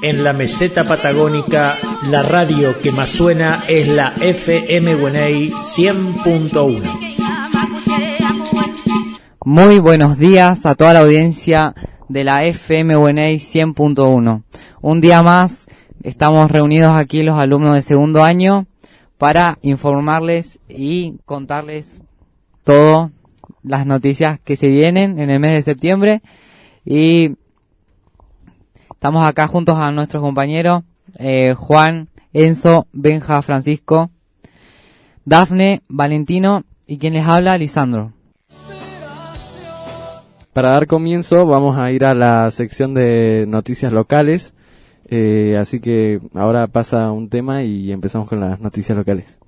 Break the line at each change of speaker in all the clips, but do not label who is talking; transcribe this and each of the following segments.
en la meseta patagónica, la radio que más suena es la FM Güeney 100.1.
Muy buenos días a toda la audiencia de la FM Güeney 100.1. Un día más estamos reunidos aquí los alumnos de segundo año para informarles y contarles todas las noticias que se vienen en el mes de septiembre. Y estamos acá juntos a nuestros compañeros Juan, Enzo, Benja, Francisco, Dafne, Valentino y quien les habla, Lisandro.
Para dar comienzo vamos a ir a la sección de noticias locales, así que ahora pasa un tema y empezamos con las noticias locales.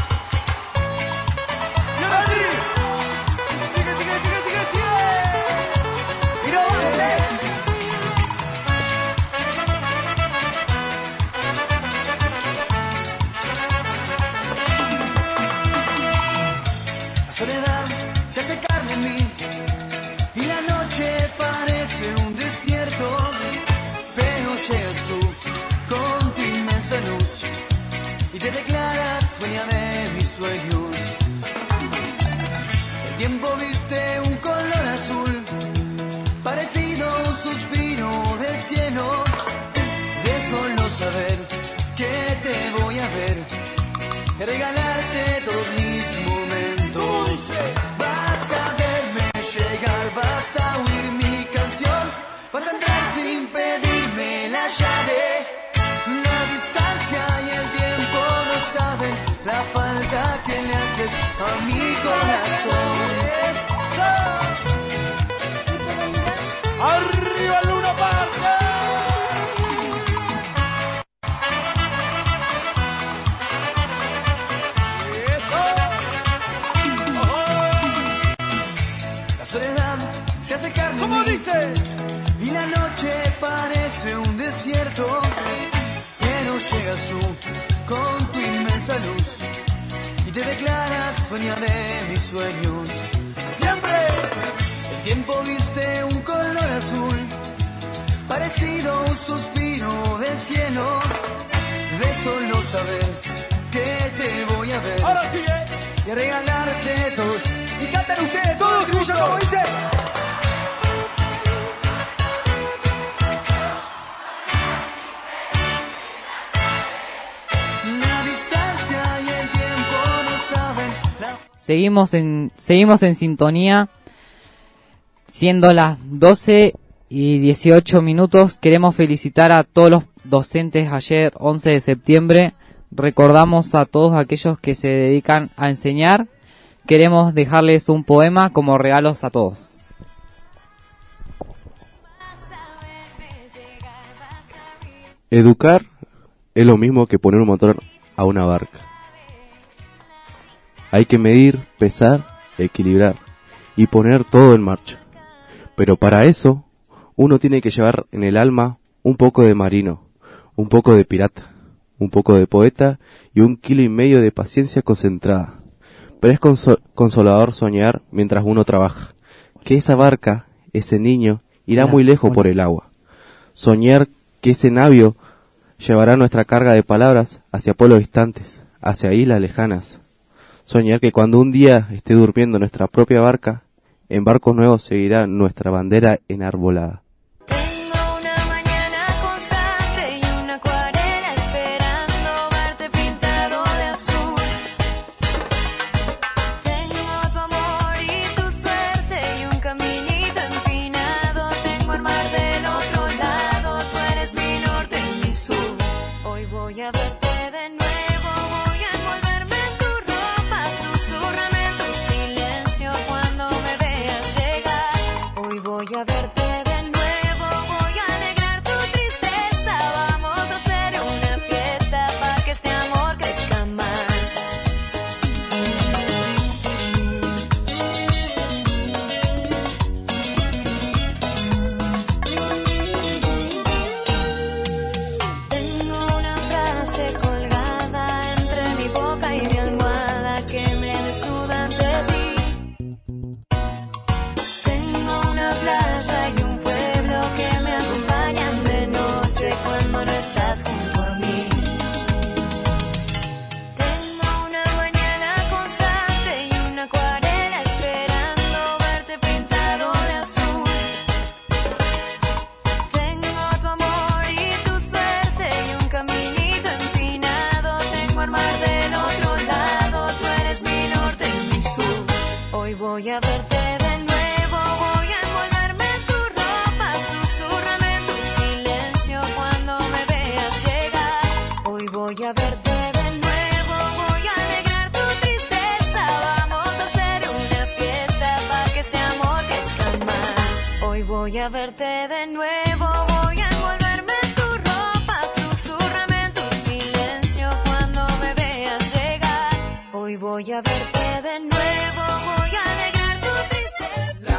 Y te declaras dueña de mis sueños. El tiempo viste un color azul, parecido a un suspiro del cielo. De solo saber que te voy a ver, regalarte todos mis momentos. Vas a verme llegar, vas a oír mi canción, vas a entrar sin pedirme la llave. La distancia y el tiempo no saben la falta que le haces a mi corazón. ¡Arriba Luna Park! La soledad se hace carne. ¿Cómo dice? Y la noche parece un desierto. Llegas tú con tu inmensa luz y te declaras dueña de mis sueños. Siempre el tiempo viste un color azul, parecido a un suspiro del cielo. De solo saber que te voy a ver. Ahora sigue. Y regalarte todo. Y cantan ustedes todo el estribillo como dice.
Seguimos en sintonía, siendo las 12:18. Queremos felicitar a todos los docentes ayer, 11 de septiembre. Recordamos a todos aquellos que se dedican a enseñar. Queremos dejarles un poema como regalos a todos.
Educar es lo mismo que poner un motor a una barca. Hay que medir, pesar, equilibrar y poner todo en marcha. Pero para eso, uno tiene que llevar en el alma un poco de marino, un poco de pirata, un poco de poeta y 1,5 kilos de paciencia concentrada. Pero es consolador soñar mientras uno trabaja, que esa barca, ese niño, irá muy lejos por el agua. Soñar que ese navío llevará nuestra carga de palabras hacia pueblos distantes, hacia islas lejanas. Soñar que cuando un día esté durmiendo nuestra propia barca, en barcos nuevos seguirá nuestra bandera enarbolada.
Tengo una mañana constante y una acuarela esperando verte pintado de azul. Tengo tu amor y tu suerte y un caminito empinado. Tengo el mar del otro lado, tú eres mi norte y mi sur. Hoy voy a verte de nuevo, voy a envolverme en tu ropa, susurrame en tu silencio cuando me veas llegar. Hoy voy a verte de nuevo, voy a alegrar tu tristeza. Vamos a hacer una fiesta para que este amor crezca más. Tengo una frase colgada voy a verte de nuevo, voy a envolverme en tu ropa, susurrame en tu silencio cuando me veas llegar. Hoy voy a verte de nuevo, voy a alegrar tu tristeza, vamos a hacer una fiesta para que este amor crezca más. Hoy voy a verte de nuevo, voy a envolverme en tu ropa, susurrame en tu silencio cuando me veas llegar. Hoy voy a verte de nuevo, voy a alegrar tu tristeza.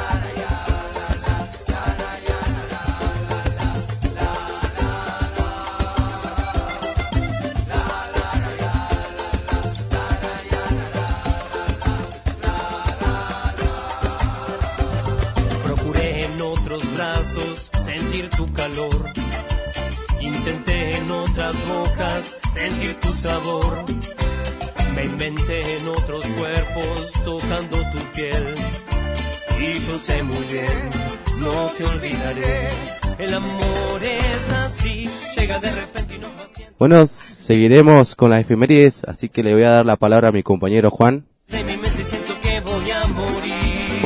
Procuré en otros brazos sentir tu calor. Intenté en otras bocas sentir tu sabor. Me inventé en otros cuerpos tocando tu piel. Y yo sé muy bien, no te olvidaré. El amor es así, llega de repente y nos va haciendo.
Bueno, seguiremos con las efemérides, así que le voy a dar la palabra a mi compañero Juan.
De mi mente siento que voy a morir.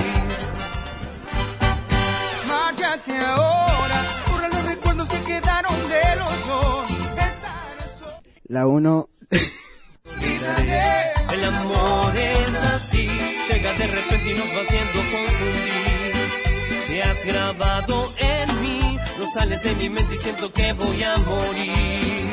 Márchate ahora, borra los recuerdos que quedaron de los dos.
La 1.
Olvidaré. El amor es así, llega de repente y nos va haciendo confundir. Te has grabado en mí, no sales de mi mente y siento que voy a morir.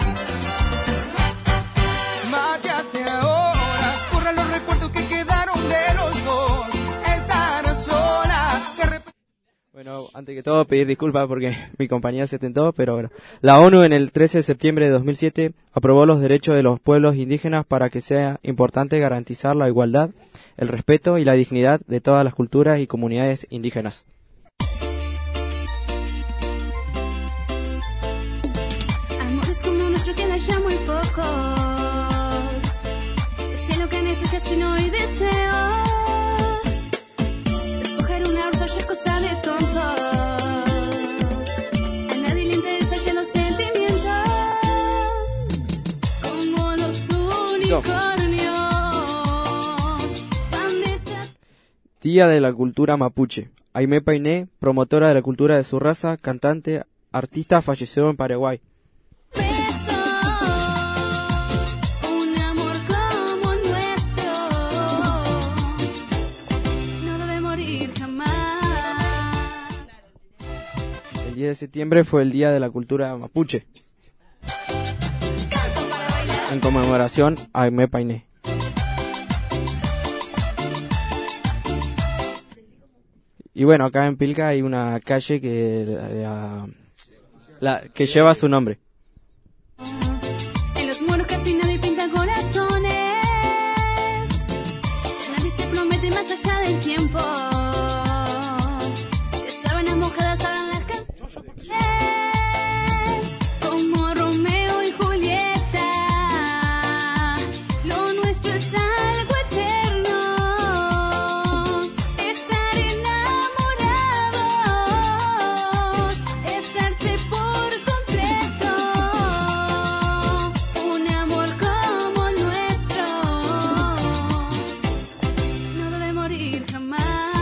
Márchate ahora, borra los recuerdos que quedaron de los dos. Estar sola, de repente.
Bueno, antes que todo pedir disculpas porque mi compañía se tentó, pero bueno. La ONU en el 13 de septiembre de 2007 aprobó los derechos de los pueblos indígenas para que sea importante garantizar la igualdad, el respeto y la dignidad de todas las culturas y comunidades indígenas.
Amores como nuestro que haya muy pocos. Sé lo que en esto casi no hay deseos. Escoger una ruta ya es cosa de tontos. A nadie le interesa ya los sentimientos. Como los unicornios. Van de esa...
Día de la Cultura Mapuche. Aimé Painé, promotora de la cultura de su raza, cantante, artista, falleció en Paraguay.
Un amor como nuestro no debe morir jamás.
El 10 de septiembre fue el Día de la Cultura Mapuche. En conmemoración a Aimé Painé. Y bueno, acá en Pilca hay una calle que lleva su nombre.
En los muros casi nadie pinta corazones. Nadie se promete más allá del tiempo. De sábanas mojadas abran las canciones. Como Romeo y Julieta. Lo nuestro es algo eterno. Estar enamorados. Estarse por completo. Un amor como nuestro no debe morir jamás.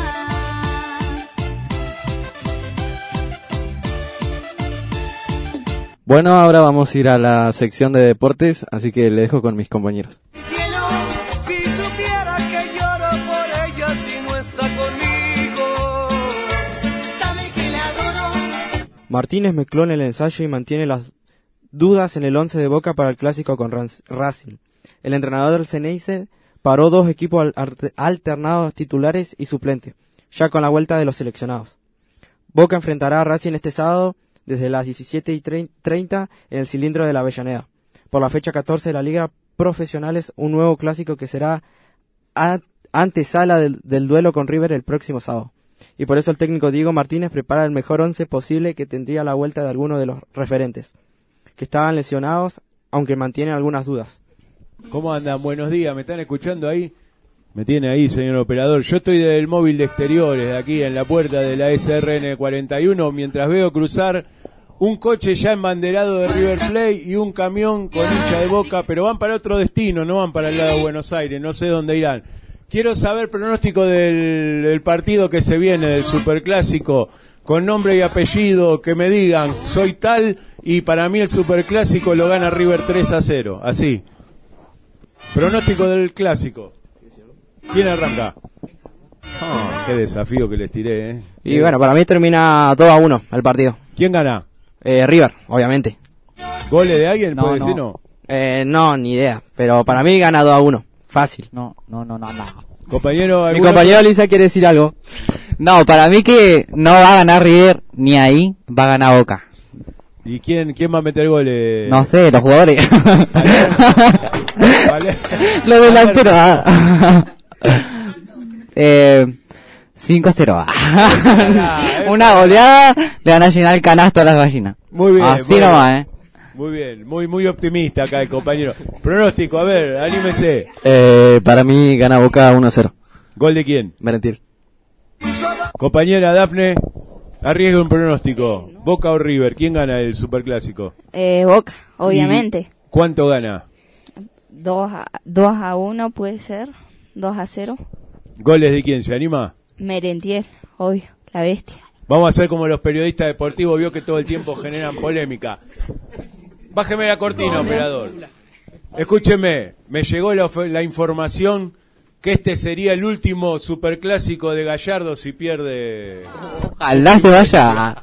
Bueno, ahora vamos a ir a la sección de deportes, así que le dejo con mis compañeros.
Cielo, si supiera que lloro por ella si no está conmigo, sabe que la adoro.
Martínez mezcló en el ensayo y mantiene las dudas en el 11 de Boca para el clásico con Racing. El entrenador del Ceneice paró dos equipos alternados titulares y suplentes, ya con la vuelta de los seleccionados. Boca enfrentará a Racing este sábado desde las 17:30 en el cilindro de la Avellaneda. Por la fecha 14 de la Liga Profesionales, un nuevo clásico que será antesala del duelo con River el próximo sábado. Y por eso el técnico Diego Martínez prepara el mejor 11 posible que tendría la vuelta de algunos de los referentes, que estaban lesionados, aunque mantienen algunas dudas.
¿Cómo andan? Buenos días, ¿me están escuchando ahí? Me tiene ahí, señor operador. Yo estoy del móvil de exteriores, de aquí en la puerta de la SRN 41, mientras veo cruzar un coche ya embanderado de River Plate y un camión con hincha de Boca, pero van para otro destino, no van para el lado de Buenos Aires, no sé dónde irán. Quiero saber pronóstico del partido que se viene, del Superclásico, con nombre y apellido, que me digan, soy tal, y para mí el Superclásico lo gana River 3-0, así. Pronóstico del Clásico. ¿Quién arranca? Qué desafío que les tiré, ¿eh?
Y bueno, para mí termina 2-1 el partido.
¿Quién gana?
River, obviamente.
¿Goles de alguien?
No,
¿Puede
no.
decir no?
No, ni idea. Pero para mí gana 2-1. Fácil.
No.
Compañero,
Mi
¿alguno?
compañero Lisa quiere decir algo.
No, para mí que no va a ganar River ni ahí, va a ganar Boca.
¿Y quién va a meter goles?
No sé, los jugadores.
Vale.
Los delanteros. 5-0. Una goleada, le van a llenar el canasto a las gallinas.
Muy bien.
Así
muy
nomás,
bien. Muy bien, muy optimista acá el compañero. Pronóstico, a ver, anímese.
Para mí gana Boca 1-0.
¿Gol de quién?
Merentiel.
Compañera Dafne, arriesga un pronóstico. ¿Boca o River? ¿Quién gana el Superclásico?
Boca, obviamente.
¿Y cuánto gana?
2-1 puede ser, 2-0.
¿Goles de quién? ¿Se anima?
Merentiel, obvio, la bestia.
Vamos a hacer como los periodistas deportivos, vio que todo el tiempo generan polémica. Bájeme la cortina, operador. Escúcheme, me llegó la información que este sería el último Superclásico de Gallardo si pierde.
Ojalá se vaya.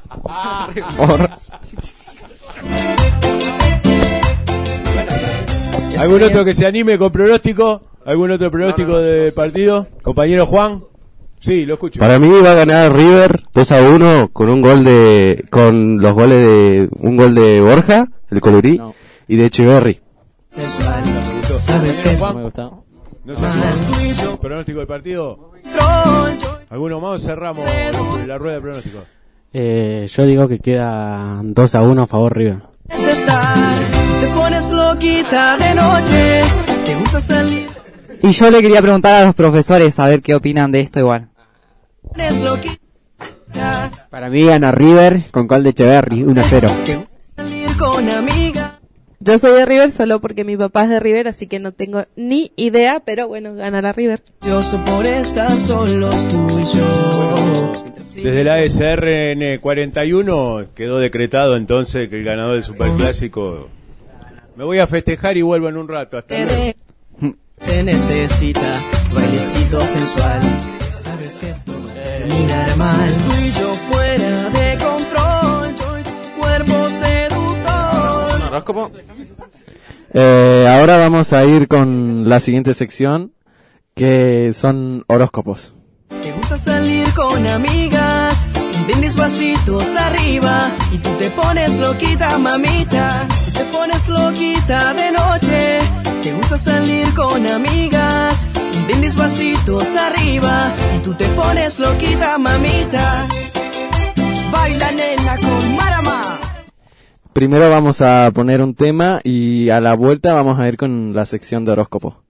¿Algún otro que se anime con pronóstico? ¿Algún otro pronóstico de partido? Compañero Juan. Sí, lo escucho.
Para mí va a ganar River 2-1 con un gol con los goles de un gol de Borja, el Colorí, y de Echeverry.
¿Sabes qué es?
Juan, ¿no se pronóstico del partido? ¿Alguno más? Cerramos la rueda de pronóstico.
Yo digo que queda 2-1 a favor River.
Te pones loquita de noche, te gusta salir.
Y yo le quería preguntar a los profesores a ver qué opinan de esto igual.
Pones loquita.
Para mí gana River con gol de Echeverry 1-0.
Salir con amiga.
Yo soy de River solo porque mi papá es de River, así que no tengo ni idea, pero bueno, ganará River.
Yo soy por estar solos tú y yo.
Desde la SRN 41 quedó decretado entonces que el ganador del Superclásico. Me voy a festejar y vuelvo en un rato. Hasta luego.
Se necesita bailecito sensual. Sabes que esto va a terminar mal. Tú y yo fuera de control. Yo y tu cuerpo seductor.
¿Horóscopo? Ahora vamos a ir con la siguiente sección, que son horóscopos.
Te gusta salir con amigas, vendes vasitos arriba y tú te pones loquita, mamita. Te pones loquita de noche. Te gusta salir con amigas, vendes vasitos arriba y tú te pones loquita, mamita. Baila nena con Marama.
Primero vamos a poner un tema y a la vuelta vamos a ir con la sección de horóscopo.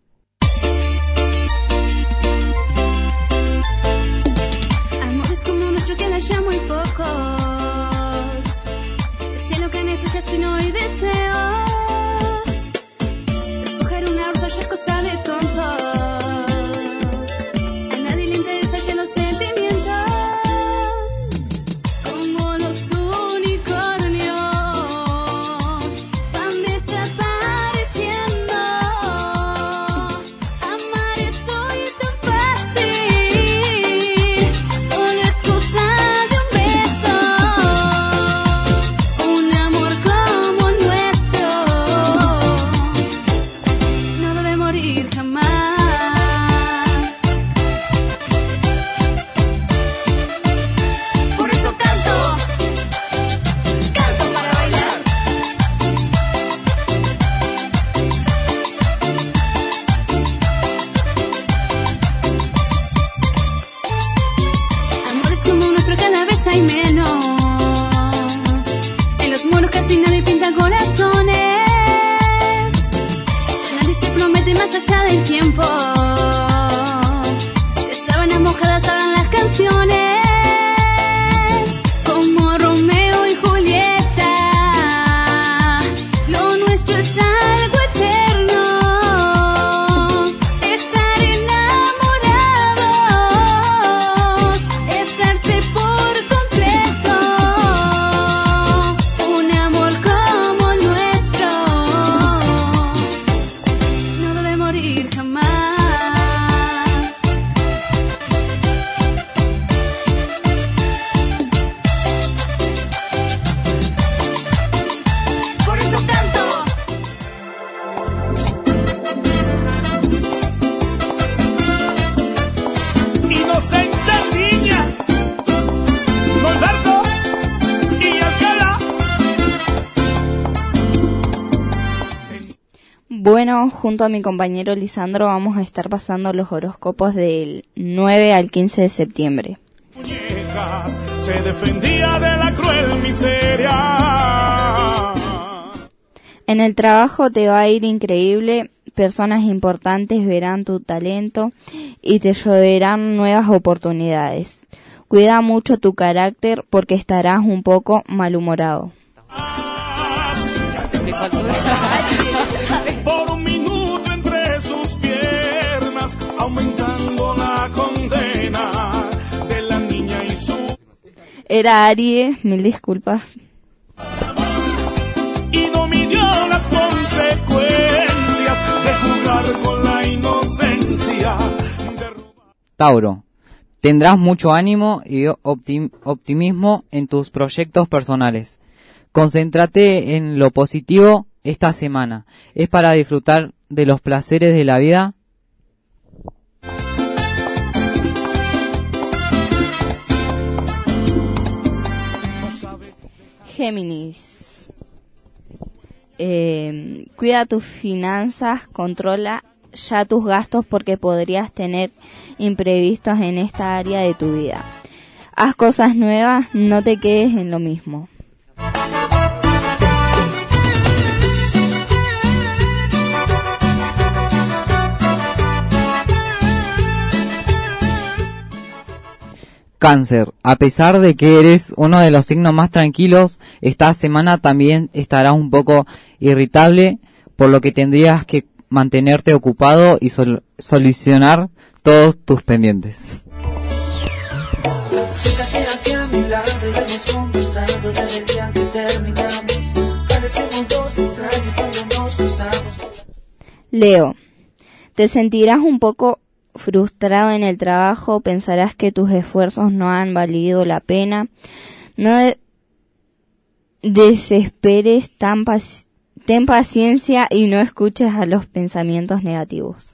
Amores como nuestro que haya muy pocos. Cielo que en esto casi no hay deseos. Escoger una ruta ya es cosa de tontos. A nadie le interesa ya los sentimientos. Como los unicornios van desapareciendo. Amar es hoy tan fácil. Solo es cosa de un beso. Un amor como el nuestro no debe morir jamás. Por eso canto para bailar. Amores como nuestro cada vez hay menos. En los muros casi nadie pinta corazones. Nadie se promete más allá del tiempo. De sábanas mojadas hablan las canciones. Como Romeo y Julieta. Lo nuestro es algo eterno. Estar enamorado.
bueno, junto a mi compañero Lisandro vamos a estar pasando los horóscopos del 9 al 15 de septiembre.
Se defendía de la cruel miseria.
En el trabajo te va a ir increíble, personas importantes verán tu talento y te lloverán nuevas oportunidades. Cuida mucho tu carácter porque estarás un poco malhumorado.
Por un minuto entre sus piernas, aumentando la condena de la niña y su...
Era Aries, mil disculpas.
Y no midió las consecuencias de jugar con la inocencia.
Tauro, tendrás mucho ánimo y optimismo en tus proyectos personales. Concéntrate en lo positivo esta semana. ¿Es para disfrutar de los placeres de la vida?
Géminis. Cuida tus finanzas, controla ya tus gastos porque podrías tener imprevistos en esta área de tu vida. Haz cosas nuevas, no te quedes en lo mismo.
Cáncer, a pesar de que eres uno de los signos más tranquilos, esta semana también estarás un poco irritable, por lo que tendrías que mantenerte ocupado y solucionar todos tus pendientes.
Siéntate aquí a mi lado y hemos conversado desde el día que terminamos. Parecemos dos extraños cuando nos cruzamos.
Leo, te sentirás un poco frustrado en el trabajo, pensarás que tus esfuerzos no han valido la pena. No desesperes, ten paciencia y no escuches a los pensamientos negativos.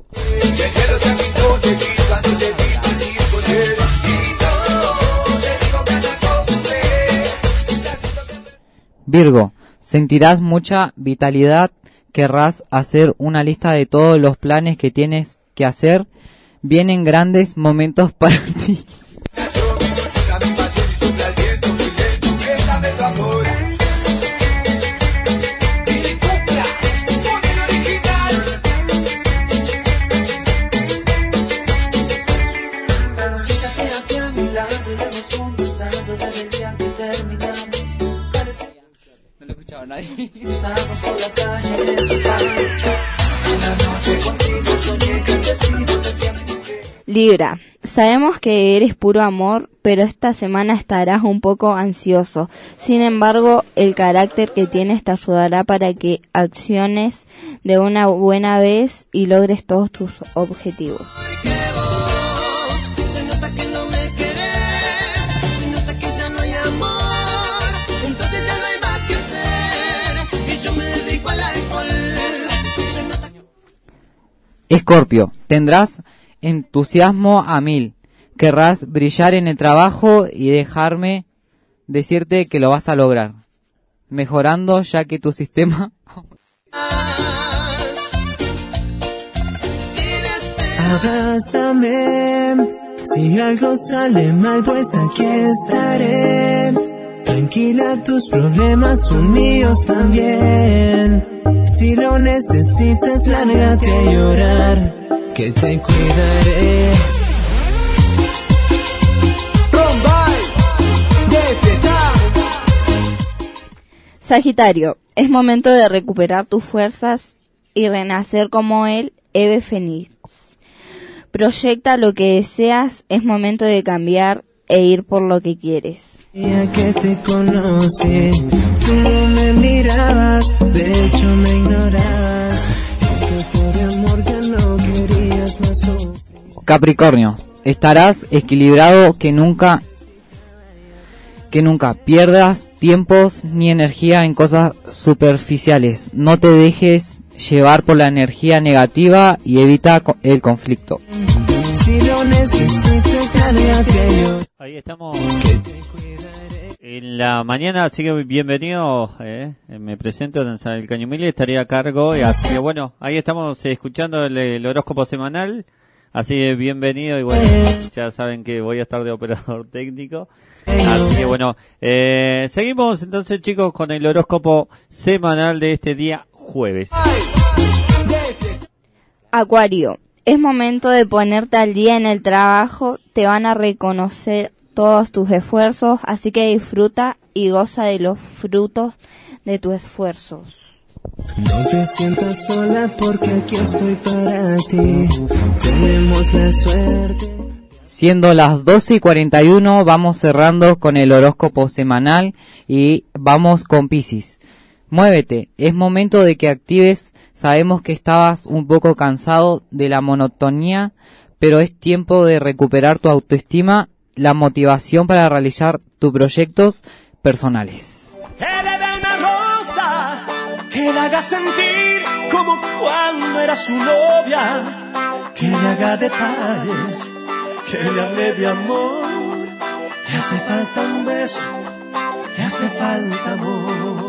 Virgo, sentirás mucha vitalidad, querrás hacer una lista de todos los planes que tienes que hacer. Vienen grandes momentos para ti.
No lo escuchaba nadie. Cruzamos por la calle de su una noche contigo soñé que te sido decía mi mujer.
Libra, sabemos que eres puro amor, pero esta semana estarás un poco ansioso. Sin embargo, el carácter que tienes te ayudará para que acciones de una buena vez y logres todos tus objetivos.
Se nota que no me querés, se nota que ya no hay amor, entonces ya no hay más que hacer, y yo me dedico al alcohol. Se nota...
Escorpio, tendrás entusiasmo a 1000. Querrás brillar en el trabajo y dejarme decirte que lo vas a lograr, mejorando ya que tu sistema...
Abrázame, si algo sale mal pues aquí estaré. Tranquila, tus problemas son míos también. Si lo necesitas, lárgate a llorar, que te cuidaré.
Sagitario, es momento de recuperar tus fuerzas y renacer como el ave fénix. Proyecta lo que deseas, es momento de cambiar e ir por lo que quieres.
Ya que te conocí, tú no me mirabas, de hecho me ignorabas. Es que por amor ya no querías más sufrir.
Capricornio, estarás equilibrado que nunca pierdas tiempos ni energía en cosas superficiales. No te dejes llevar por la energía negativa y evita el conflicto.
Si lo necesitas, dale a aquello.
Ahí estamos en la mañana, así que bienvenido, me presento, el Cañumili, estaré a cargo, y así que bueno, ahí estamos escuchando el horóscopo semanal, así que bienvenido, y bueno, ya saben que voy a estar de operador técnico, así que bueno, seguimos entonces chicos con el horóscopo semanal de este día jueves.
Acuario, es momento de ponerte al día en el trabajo, te van a reconocer todos tus esfuerzos, así que disfruta y goza de los frutos de tus esfuerzos.
No te sientas sola porque aquí estoy para ti, tenemos la suerte.
Siendo las 12:41, vamos cerrando con el horóscopo semanal y vamos con Piscis. Muévete, es momento de que actives, sabemos que estabas un poco cansado de la monotonía, pero es tiempo de recuperar tu autoestima, la motivación para realizar tus proyectos personales.
Que le dé una rosa, que la haga sentir como cuando era su novia, que le haga detalles, que le hable de amor. Le hace falta un beso, le hace falta amor.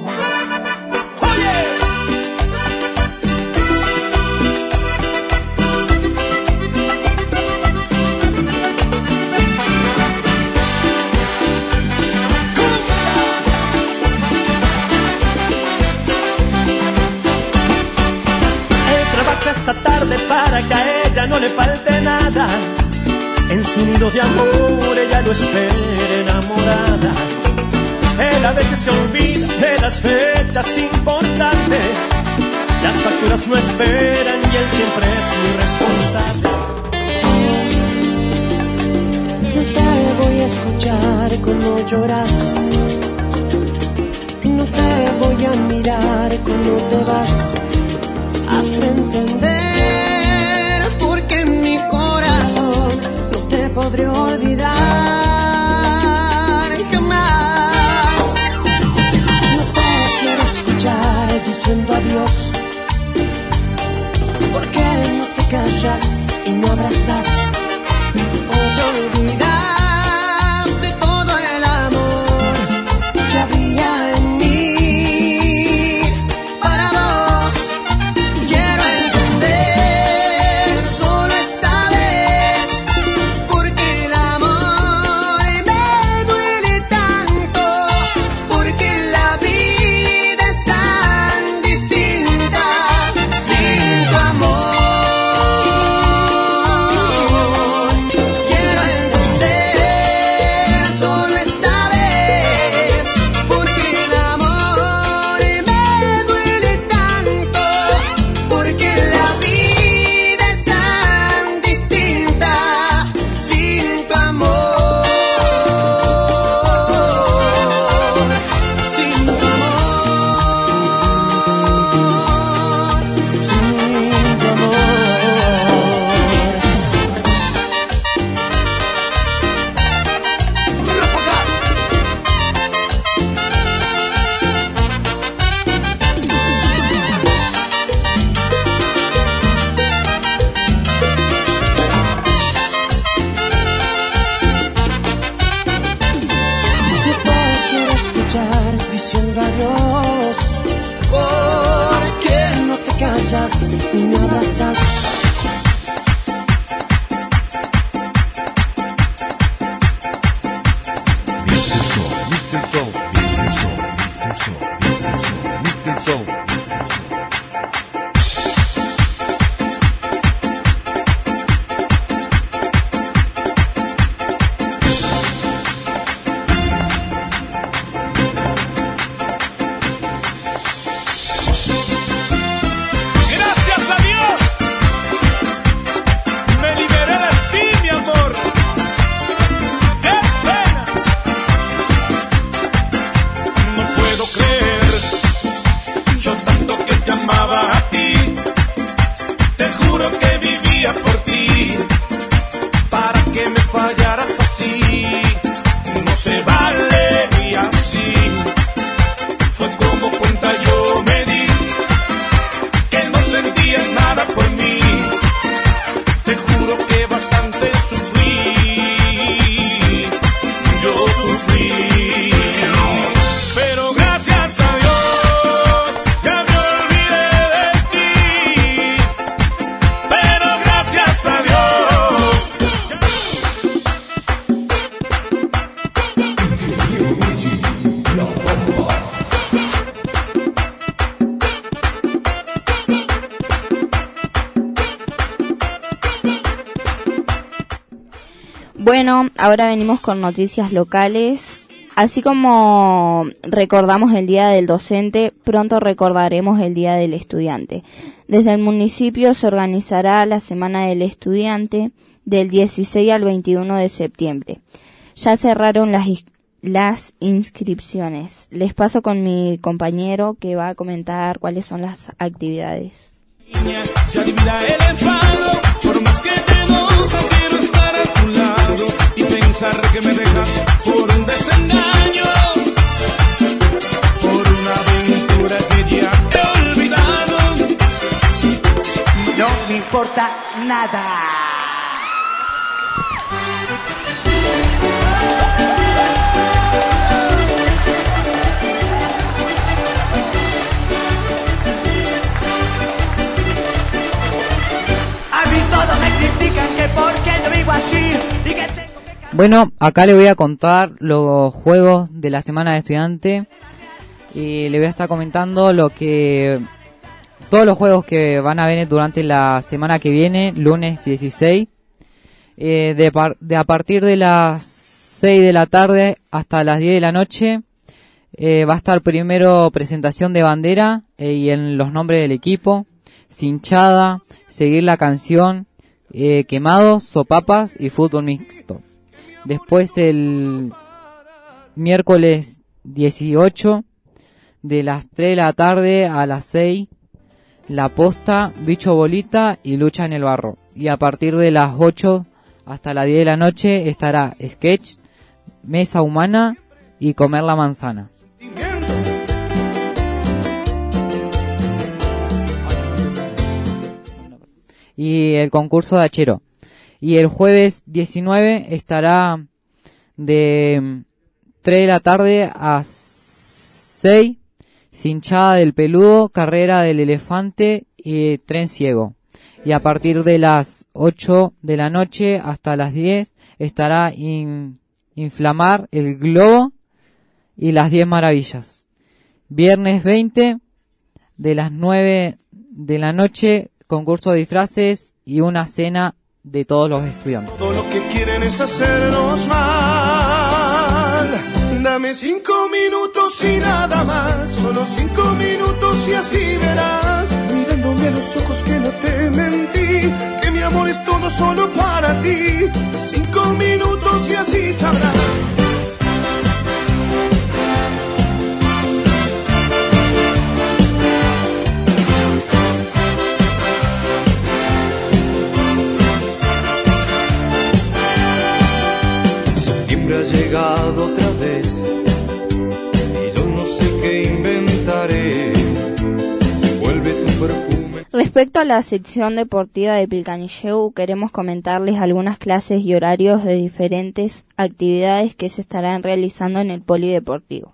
Esta tarde para que a ella no le falte nada. En su nido de amor ella lo espera enamorada. Él a veces se olvida de las fechas importantes. Las facturas no esperan y él siempre es muy responsable. No te voy a escuchar cuando lloras. No te voy a mirar cuando te vas. Hazme entender porque en mi corazón no te podré olvidar jamás. No te quiero escuchar diciendo adiós. ¿Por qué no te callas y no abrazas? ¿O te olvidas de todo el amor que había en mí? Y me abrazas.
Yo sufrí.
Bueno, ahora venimos con noticias locales. Así como recordamos el Día del Docente, pronto recordaremos el Día del Estudiante. Desde el municipio se organizará la Semana del Estudiante del 16 al 21 de septiembre. Ya cerraron las inscripciones. Les paso con mi compañero que va a comentar cuáles son las actividades.
Se adivina el enfado, por más que te enoja, quiero estar a tu lado y pensar que me dejas por un desengaño, por una aventura que ya he olvidado.
No me importa nada.
Bueno, acá le voy a contar los juegos de la Semana de Estudiante y le voy a estar comentando todos los juegos que van a venir durante la semana que viene, lunes 16, a partir de las 6 de la tarde hasta las 10 de la noche. Va a estar primero presentación de bandera y en los nombres del equipo, cinchada, seguir la canción, quemados, sopapas y fútbol mixto. Después el miércoles 18 de las 3 de la tarde a las 6, la posta, bicho bolita y lucha en el barro. Y a partir de las 8 hasta las 10 de la noche estará sketch, mesa humana y comer la manzana. Y el concurso de hachero. Y el jueves 19 estará de 3 de la tarde a 6, cinchada del peludo, carrera del elefante y tren ciego. Y a partir de las 8 de la noche hasta las 10 estará inflamar el globo y las 10 maravillas. Viernes 20 de las 9 de la noche, concurso de disfraces y una cena de todos los estudiantes.
Todo lo que quieren es hacernos mal. Dame 5 minutos y nada más, solo 5 minutos y así verás, mirándome a los ojos que no te mentí, que mi amor es todo solo para ti. 5 minutos y así sabrás.
Ha llegado otra vez y yo no sé qué inventaré. Se vuelve tu perfume.
Respecto a la sección deportiva de Pilcanilleu, queremos comentarles algunas clases y horarios de diferentes actividades que se estarán realizando en el polideportivo.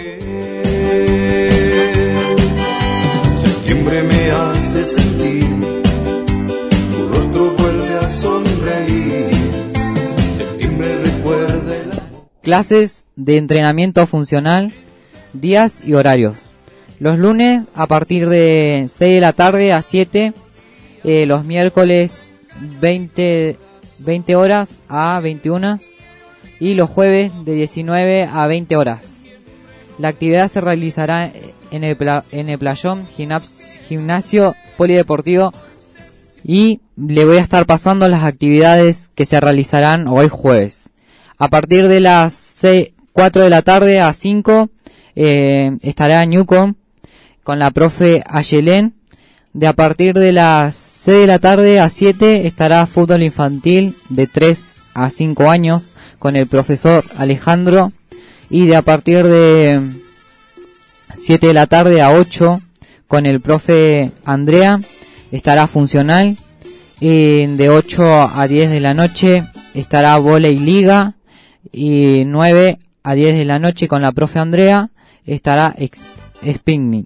Septiembre me hace sentir, tu rostro vuelve a sonreír. Septiembre recuerda.
Clases de entrenamiento funcional, días y horarios. Los lunes a partir de 6 de la tarde a 7, los miércoles 20 horas a 21 y los jueves de 19 a 20 horas. La actividad se realizará en el playón gimnasio polideportivo y le voy a estar pasando las actividades que se realizarán hoy jueves. A partir de las 4 de la tarde a 5 estará Ñuco con la profe Ayelén. De a partir de las 6 de la tarde a 7 estará fútbol infantil de 3 a 5 años con el profesor Alejandro. Y de a partir de 7 de la tarde a 8 con el profe Andrea estará funcional. Y de 8 a 10 de la noche estará vóley liga. Y 9 a 10 de la noche con la profe Andrea estará Spinning.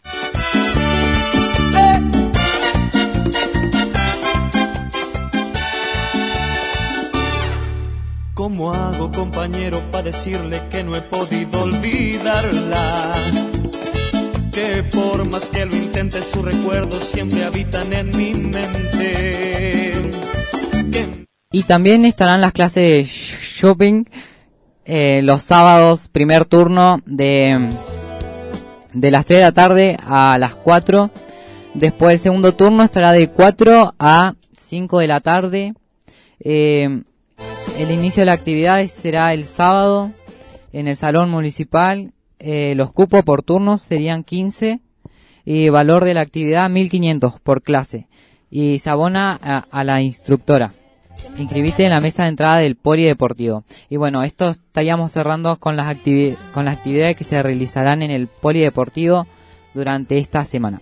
¿Cómo hago, compañero, para decirle que no he podido olvidarla? Que por más que lo intente, sus recuerdos siempre habitan en mi mente.
Y también estarán las clases de shopping los sábados, primer turno de las 3 de la tarde a las 4. Después el segundo turno estará de 4 a 5 de la tarde. El inicio de la actividad será el sábado en el salón municipal. Los cupos por turnos serían 15 y valor de la actividad 1.500 por clase. Y se abona a la instructora. Inscribite en la mesa de entrada del polideportivo. Y bueno, esto estaríamos cerrando con las actividades que se realizarán en el polideportivo durante esta semana.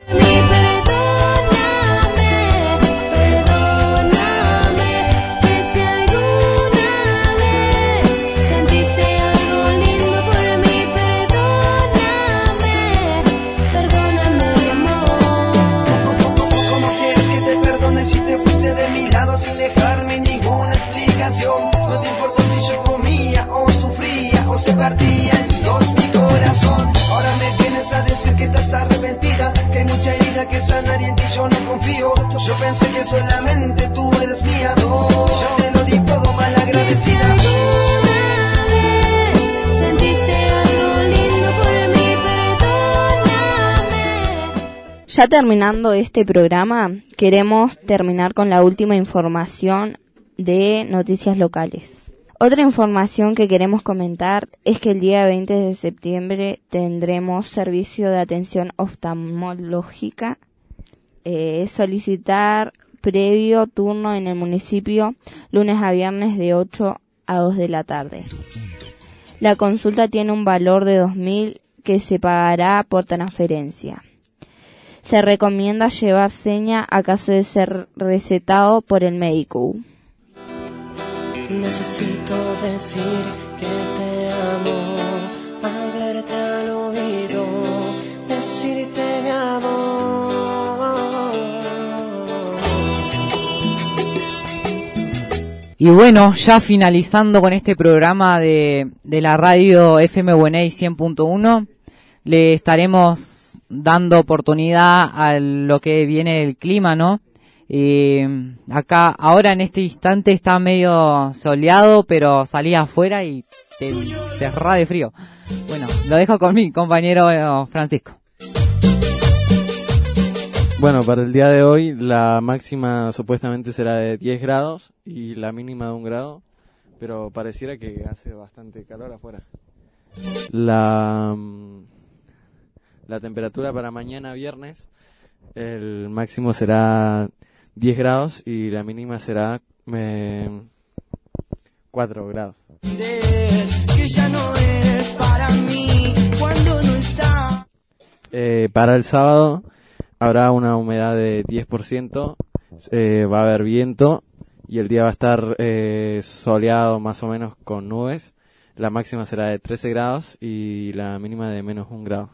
No te importa si yo comía o sufría o se partía en dos mi corazón. Ahora me vienes a decir que estás arrepentida, que hay mucha herida que sanar y en ti yo no confío. Yo pensé que solamente tú eres mía. No, yo te lo di todo mal agradecida.
Ya terminando este programa, queremos terminar con la última información de noticias locales. Otra información que queremos comentar es que el día 20 de septiembre tendremos servicio de atención oftalmológica. Solicitar previo turno en el municipio lunes a viernes de 8 a 2 de la tarde. La consulta tiene un valor de 2.000 que se pagará por transferencia. Se recomienda llevar seña a caso de ser recetado por el médico.
Necesito decir que te amo, hablarte al oído, decirte mi amor.
Y bueno, ya finalizando con este programa de la radio FM Buenay 100.1, le estaremos dando oportunidad a lo que viene el clima, ¿no? Acá ahora en este instante está medio soleado, pero salí afuera y te erra de frío. Bueno, lo dejo con mi compañero Francisco.
Bueno, para el día de hoy la máxima supuestamente será de 10 grados y la mínima de 1 grado, pero pareciera que hace bastante calor afuera. La temperatura para mañana viernes, el máximo será 10 grados y la mínima será 4 grados.
Que ya no eres para mí cuando no está.
Para el sábado habrá una humedad de 10%, va a haber viento y el día va a estar soleado más o menos con nubes. La máxima será de 13 grados y la mínima de menos 1 grado.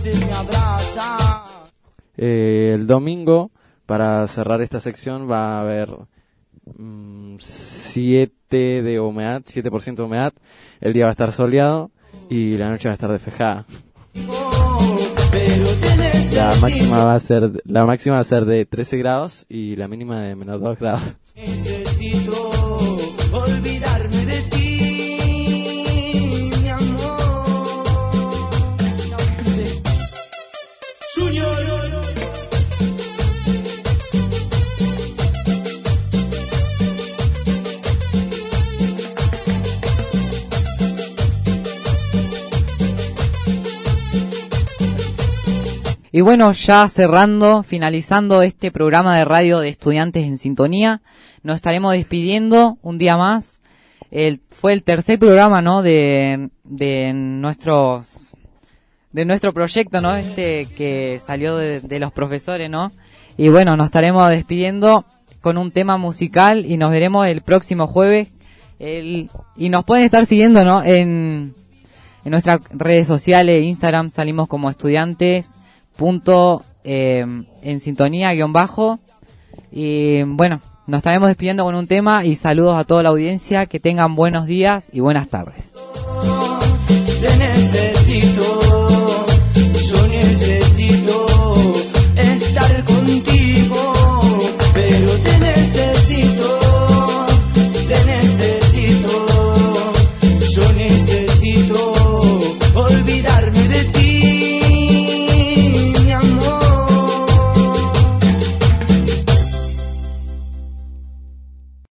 El domingo, para cerrar esta sección, va a haber 7% de humedad. El día va a estar soleado y la noche va a estar despejada. La máxima va a ser de 13 grados y la mínima de menos 2 grados.
Necesito olvidarme de ti, mi amor. Junior.
Y bueno, ya finalizando este programa de radio de Estudiantes en Sintonía, nos estaremos despidiendo un día más. Fue el tercer programa, ¿no? de nuestro proyecto, ¿no? Que salió de los profesores, ¿no? Y bueno, nos estaremos despidiendo con un tema musical y nos veremos el próximo jueves. Y nos pueden estar siguiendo, ¿no? En nuestras redes sociales, Instagram, salimos como estudiantes. En sintonía _ y bueno, nos estaremos despidiendo con un tema y saludos a toda la audiencia, que tengan buenos días y buenas tardes.